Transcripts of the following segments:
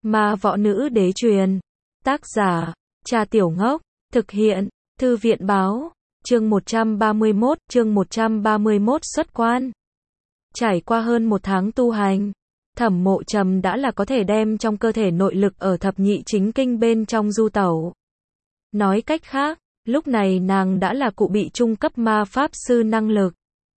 Ma võ nữ đế truyền. Tác giả, Trà Tiểu Ngốc. Thực hiện, Thư viện báo. Chương 131 xuất quan. Trải qua hơn một tháng tu hành, Thẩm Mộ Trầm đã là có thể đem trong cơ thể nội lực ở thập nhị chính kinh bên trong du tẩu. Nói cách khác, lúc này nàng đã là cụ bị trung cấp ma pháp sư năng lực.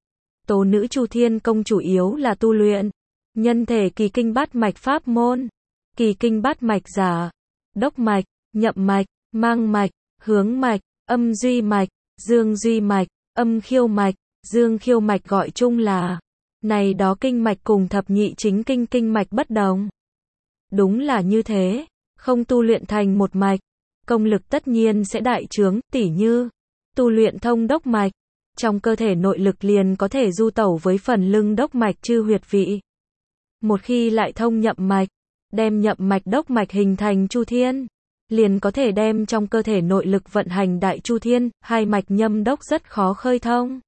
Tố nữ Chu Thiên Công chủ yếu là tu luyện nhân thể kỳ kinh bát mạch pháp môn. Kỳ kinh bát mạch giả, đốc mạch, nhậm mạch, mang mạch, hướng mạch, âm duy mạch, dương duy mạch, âm khiêu mạch, dương khiêu mạch gọi chung là này đó kinh mạch cùng thập nhị chính kinh kinh mạch bất đồng. Đúng là như thế, không tu luyện thành một mạch, công lực tất nhiên sẽ đại trướng, tỉ như tu luyện thông đốc mạch, trong cơ thể nội lực liền có thể du tẩu với phần lưng đốc mạch chư huyệt vị. Một khi lại thông nhậm mạch, đem nhậm mạch đốc mạch hình thành chu thiên, liền có thể đem trong cơ thể nội lực vận hành đại chu thiên, hai mạch nhâm đốc rất khó khơi thông.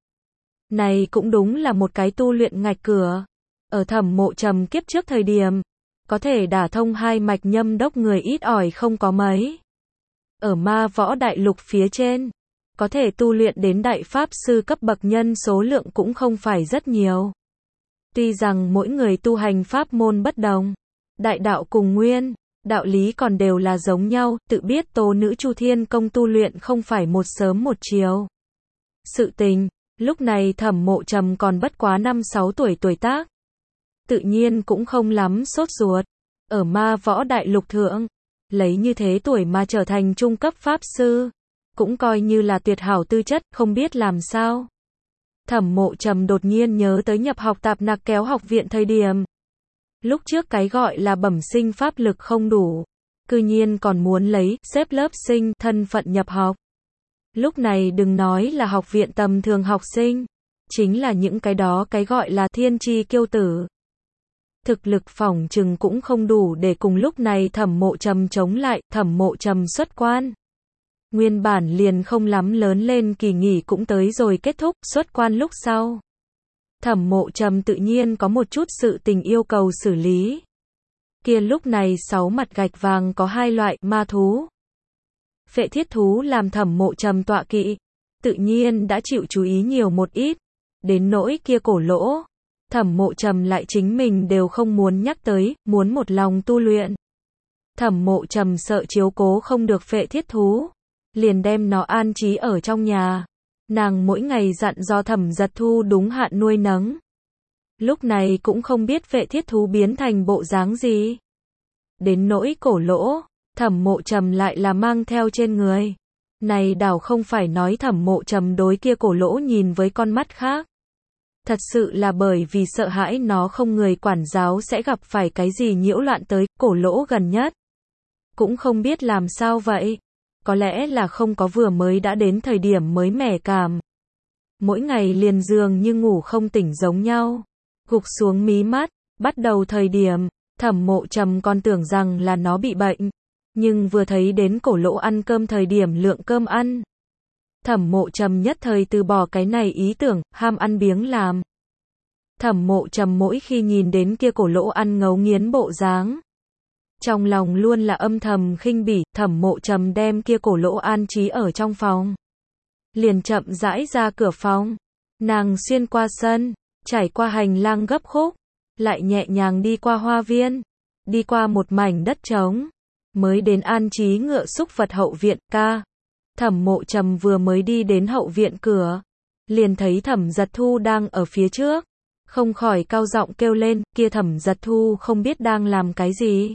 Này cũng đúng là một cái tu luyện ngạch cửa. Ở Thẩm Mộ Trầm kiếp trước thời điểm, có thể đả thông hai mạch nhâm đốc người ít ỏi không có mấy. Ở ma võ đại lục phía trên, có thể tu luyện đến đại pháp sư cấp bậc nhân số lượng cũng không phải rất nhiều. Tuy rằng mỗi người tu hành pháp môn bất đồng, đại đạo cùng nguyên, đạo lý còn đều là giống nhau, tự biết tố nữ Chu Thiên Công tu luyện không phải một sớm một chiều. Sự tình, lúc này Thẩm Mộ Trầm còn bất quá 5-6 tuổi tác. Tự nhiên cũng không lắm sốt ruột. Ở ma võ đại lục thượng, lấy như thế tuổi mà trở thành trung cấp pháp sư, cũng coi như là tuyệt hảo tư chất, không biết làm sao. Thẩm Mộ Trầm đột nhiên nhớ tới nhập học tạp nặc kéo học viện thời điểm. Lúc trước cái gọi là bẩm sinh pháp lực không đủ, cư nhiên còn muốn lấy xếp lớp sinh thân phận nhập học. Lúc này đừng nói là học viện tầm thường học sinh, chính là những cái đó cái gọi là thiên chi kiêu tử. Thực lực phỏng chừng cũng không đủ để cùng lúc này Thẩm Mộ Trầm chống lại. Thẩm Mộ Trầm xuất quan. Nguyên bản liền không lắm lớn lên kỳ nghỉ cũng tới rồi kết thúc, xuất quan lúc sau. Thẩm Mộ Trầm tự nhiên có một chút sự tình yêu cầu xử lý. Kia lúc này 6 mặt gạch vàng có 2 loại ma thú. Phệ thiết thú làm Thẩm Mộ Trầm tọa kỵ, tự nhiên đã chịu chú ý nhiều một ít. Đến nỗi kia cổ lỗ, Thẩm Mộ Trầm lại chính mình đều không muốn nhắc tới, muốn một lòng tu luyện. Thẩm Mộ Trầm sợ chiếu cố không được phệ thiết thú, liền đem nó an trí ở trong nhà. Nàng mỗi ngày dặn do Thẩm Giật Thu đúng hạn nuôi nấng. Lúc này cũng không biết phệ thiết thú biến thành bộ dáng gì. Đến nỗi cổ lỗ, Thẩm Mộ Trầm lại là mang theo trên người. Này đảo không phải nói Thẩm Mộ Trầm đối kia cổ lỗ nhìn với con mắt khác. Thật sự là bởi vì sợ hãi nó không người quản giáo sẽ gặp phải cái gì nhiễu loạn tới, cổ lỗ gần nhất. Cũng không biết làm sao vậy. Có lẽ là không có vừa mới đã đến thời điểm mới mẻ cảm. Mỗi ngày liền dường như ngủ không tỉnh giống nhau. Gục xuống mí mắt, bắt đầu thời điểm, Thẩm Mộ Trầm còn tưởng rằng là nó bị bệnh. Nhưng vừa thấy đến cổ lỗ ăn cơm thời điểm lượng cơm ăn, Thẩm Mộ Trầm nhất thời từ bỏ cái này ý tưởng, ham ăn biếng làm. Thẩm Mộ Trầm mỗi khi nhìn đến kia cổ lỗ ăn ngấu nghiến bộ dáng, trong lòng luôn là âm thầm khinh bỉ. Thẩm Mộ Trầm đem kia cổ lỗ an trí ở trong phòng, liền chậm rãi ra cửa phòng. Nàng xuyên qua sân, trải qua hành lang gấp khúc, lại nhẹ nhàng đi qua hoa viên, đi qua một mảnh đất trống, mới đến an trí ngựa xúc vật hậu viện. Thẩm Mộ Trầm vừa mới đi đến hậu viện cửa, liền thấy Thẩm Giật Thu đang ở phía trước, không khỏi cao giọng kêu lên. Kia Thẩm Giật Thu không biết đang làm cái gì,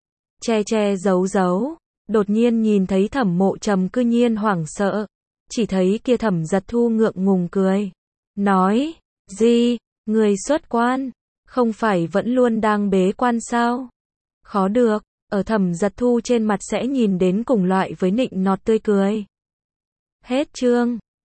che giấu, đột nhiên nhìn thấy Thẩm Mộ Trầm cư nhiên hoảng sợ, chỉ thấy kia Thẩm Giật Thu ngượng ngùng cười, nói, gì, người xuất quan, không phải vẫn luôn đang bế quan sao? Khó được, ở Thẩm Giật Thu trên mặt sẽ nhìn đến cùng loại với nịnh nọt tươi cười. Hết chương.